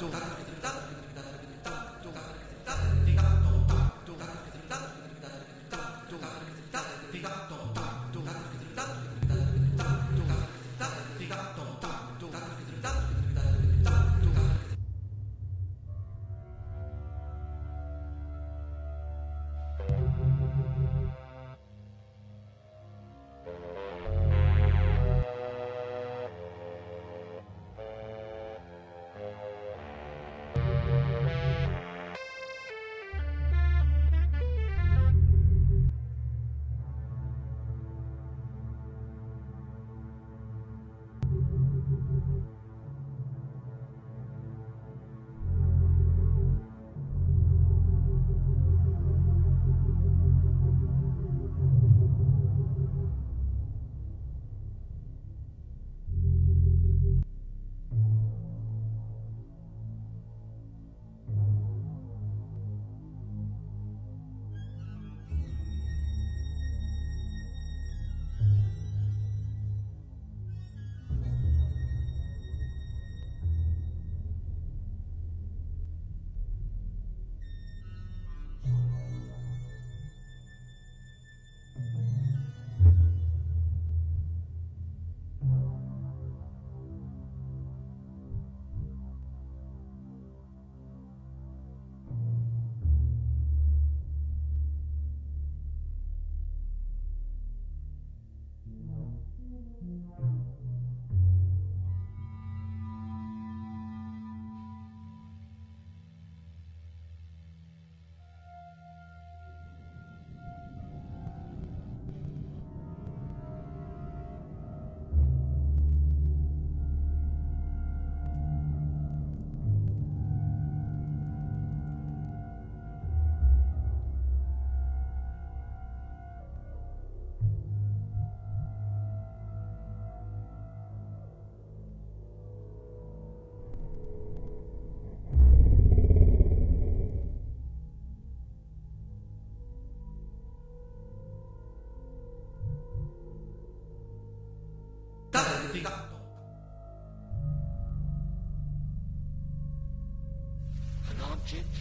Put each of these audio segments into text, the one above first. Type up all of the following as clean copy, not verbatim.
An object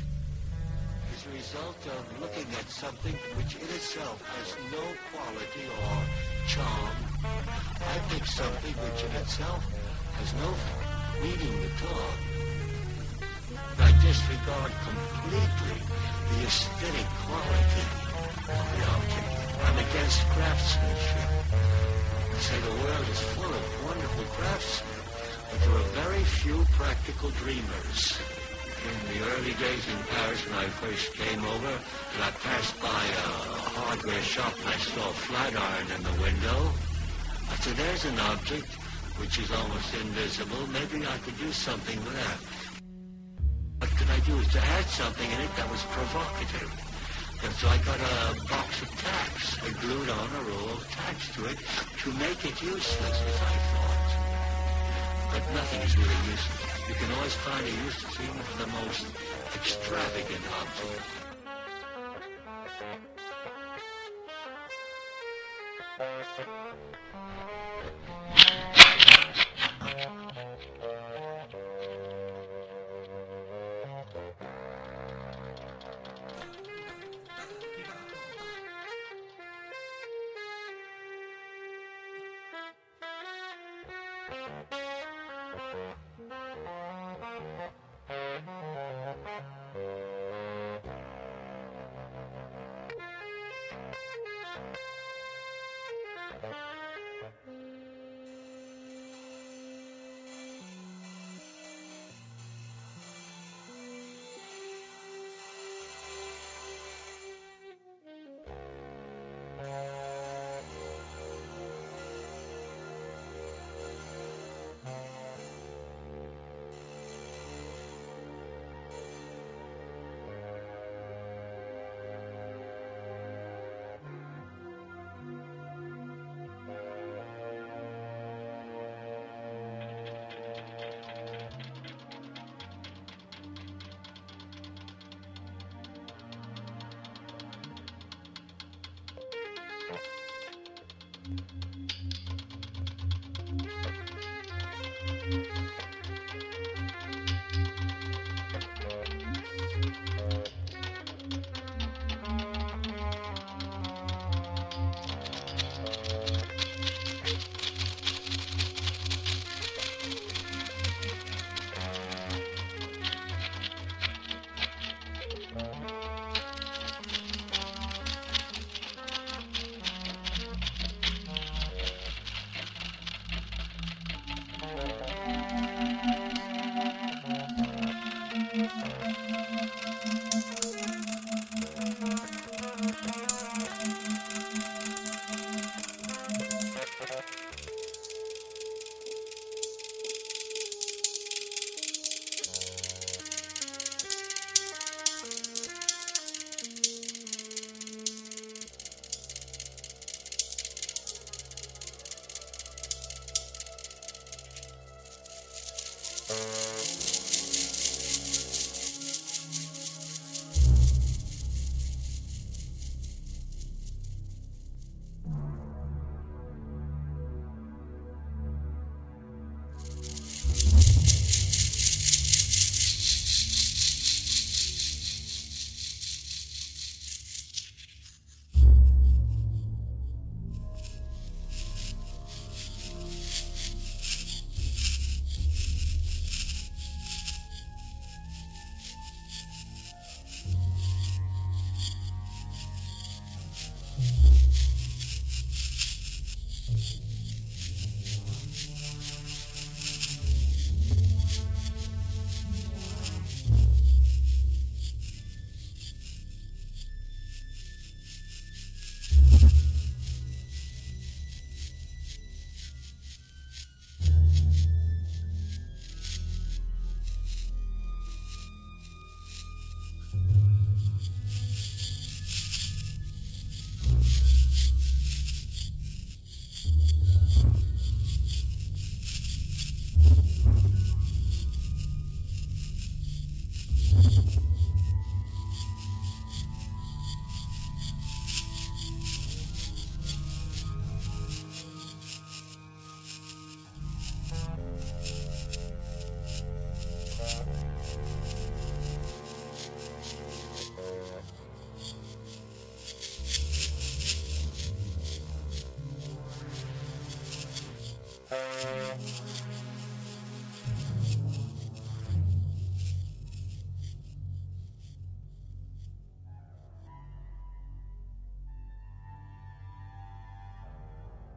is a result of looking at something which in itself has no quality or charm. I think something which in itself has no meaning at all. I disregard completely the aesthetic quality of the object. I'm against craftsmanship. I say the world is full of wonderful craftsmen, but there are very few practical dreamers. In the early days in Paris when I first came over, and I passed by a hardware shop and I saw a flat iron in the window, I said, there's an object which is almost invisible. Maybe I could do something with that. What could I do is to add something in it that was provocative. And so I got a box of tacks. I glued on a roll of tacks to it to make it useless, as I thought. But nothing is really useless. You can always find a use even for the most extravagant object.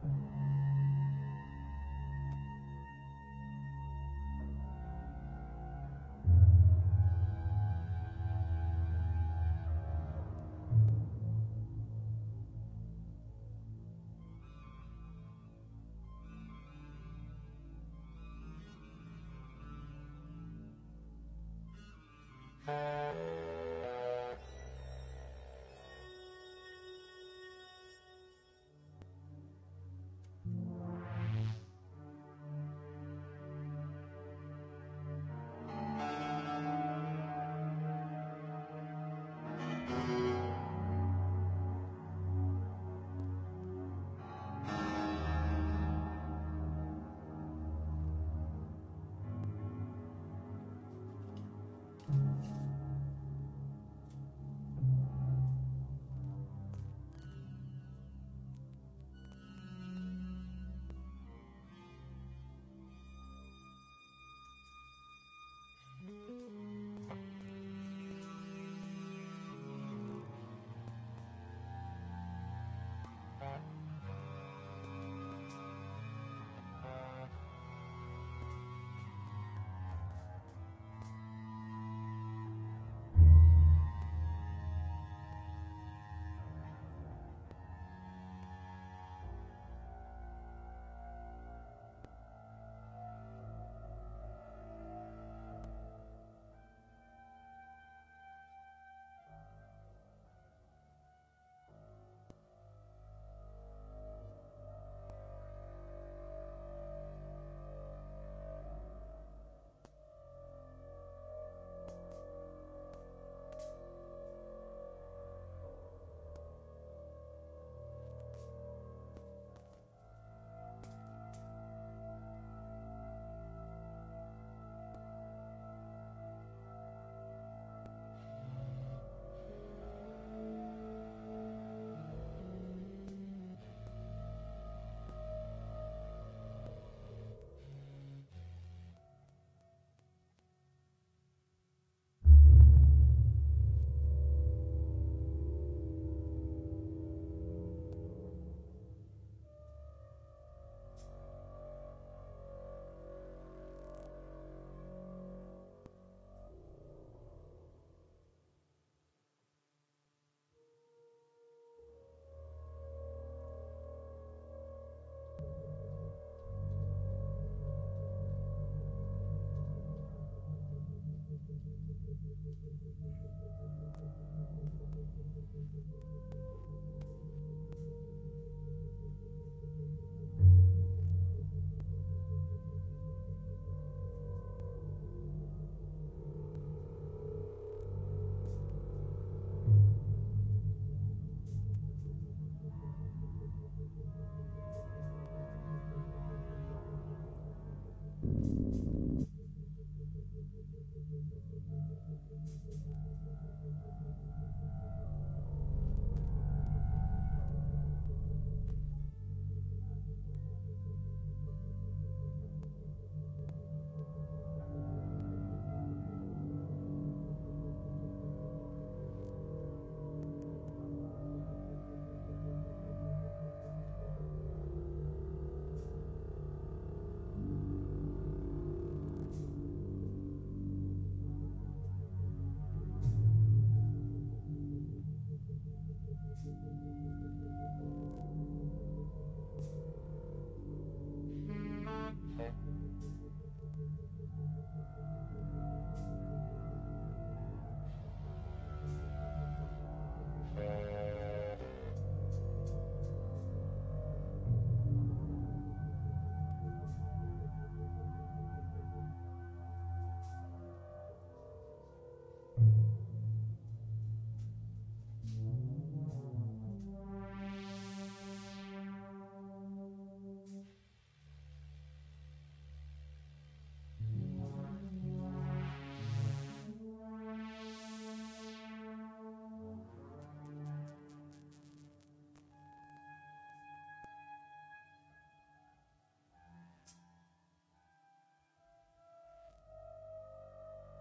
you.